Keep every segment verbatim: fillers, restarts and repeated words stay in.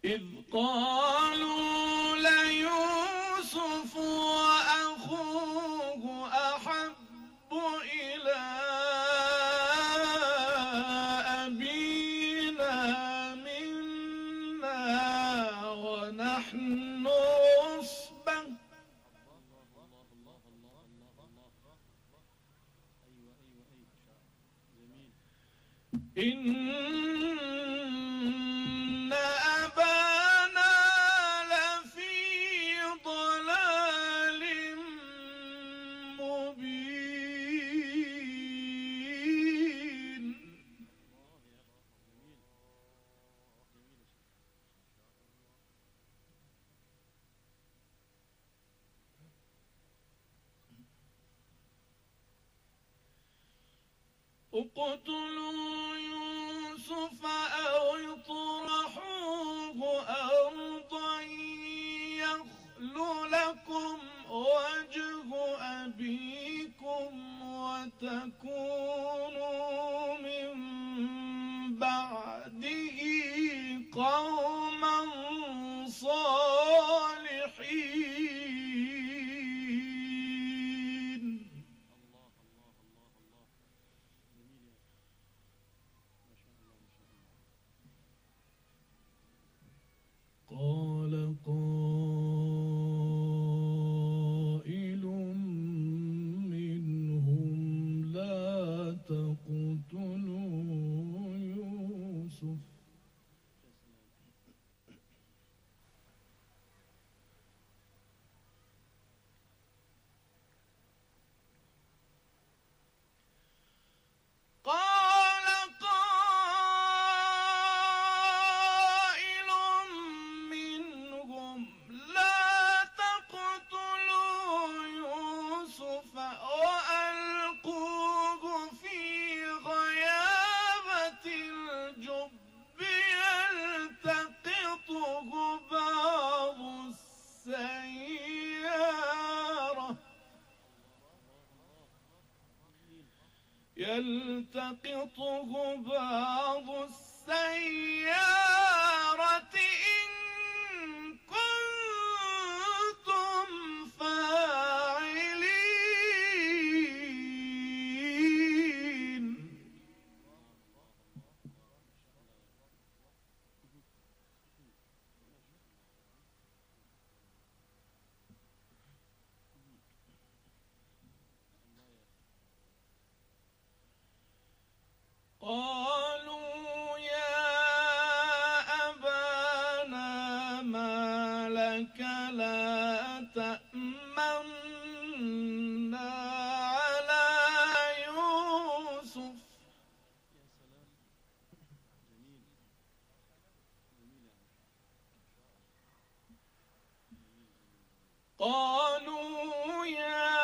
إذ قالوا ليوسف وأخوه أحب إلى أبينا منا ونحن عصبة إن أبانا لفي ضلال مبين. اقتلوا يوسف أو اطرحوه أرضا يخل لكم وجه أبيكم وتكونوا من بعده قوما صالحين. قال قائل منهم لا تقتلوا يوسف قال قائل منهم لا تقتلوا يوسف وألقوه في غيابة الجب يلتقطه بعض السيارة يلتقطه بعض السيارة إن كنتم فاعلين. قالوا يا أبانا ما لك لا تأمنا على يوسف قالوا يا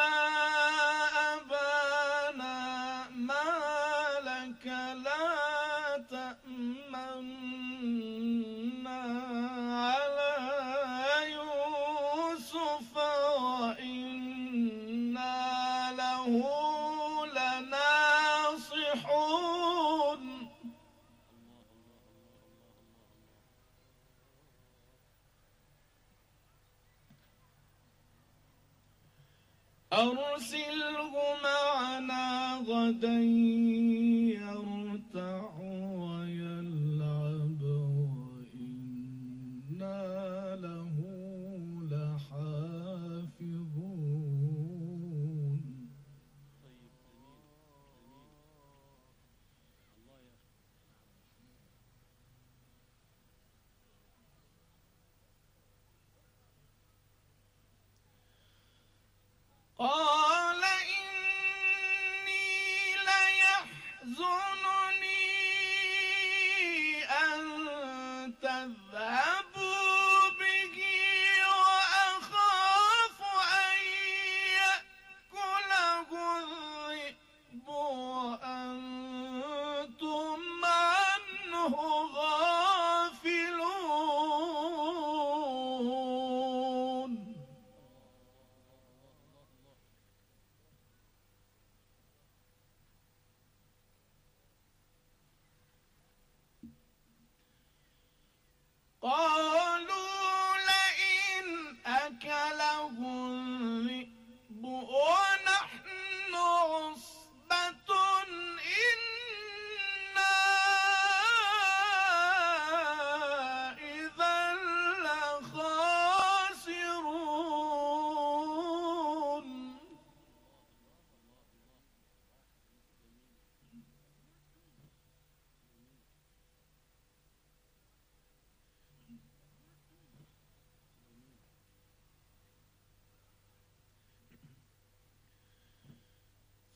أبانا ما لك لا تأمنا على يوسف وإنا له لناصحون. أرسله معنا غدا يرتع ويلعب وإنا له لحافظون. قال إني ليراكم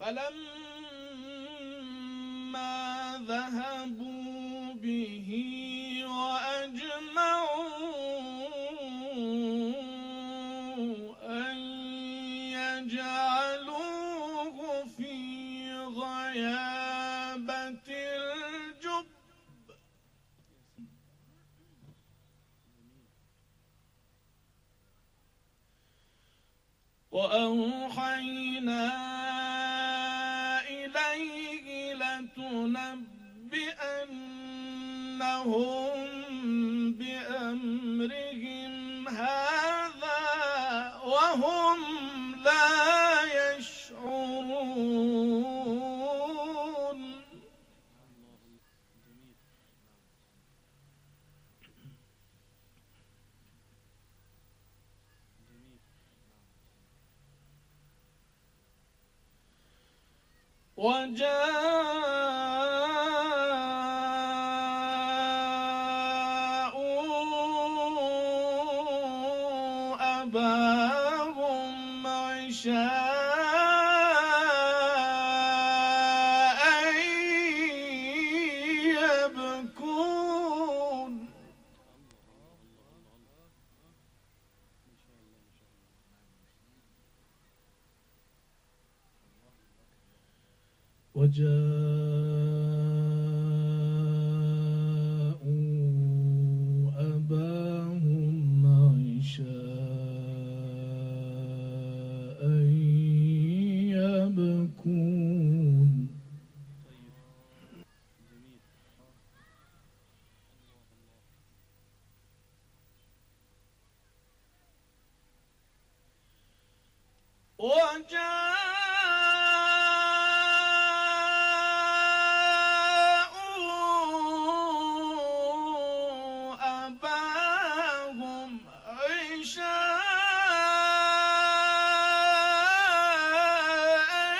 فلما ذهبوا به وأجمعوا أن يجعلوه في غيابة الجب وأوحينا إليه لتنبئنهم بأمرهم هذا وهم لا يشعرون وجاءوا أباهم عشاء يبكون وجاءوا أباهم عشاء يبكون وجاءوا أباهم عشاء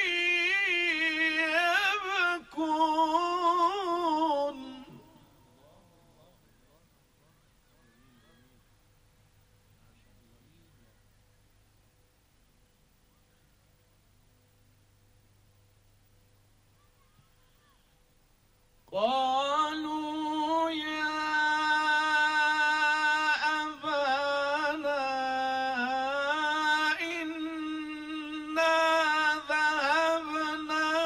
يبكون قالوا يا أبانا إنا ذهبنا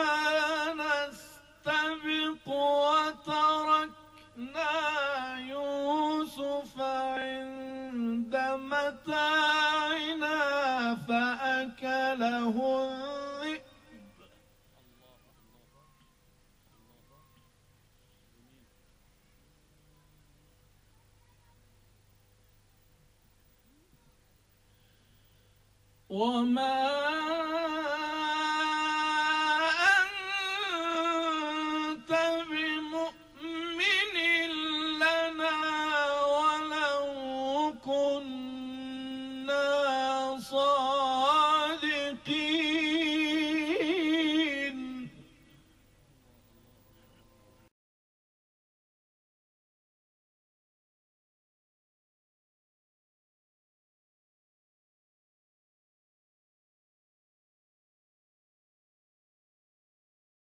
نستبق وتركنا يوسف عند متاعنا فأكله الذئب وما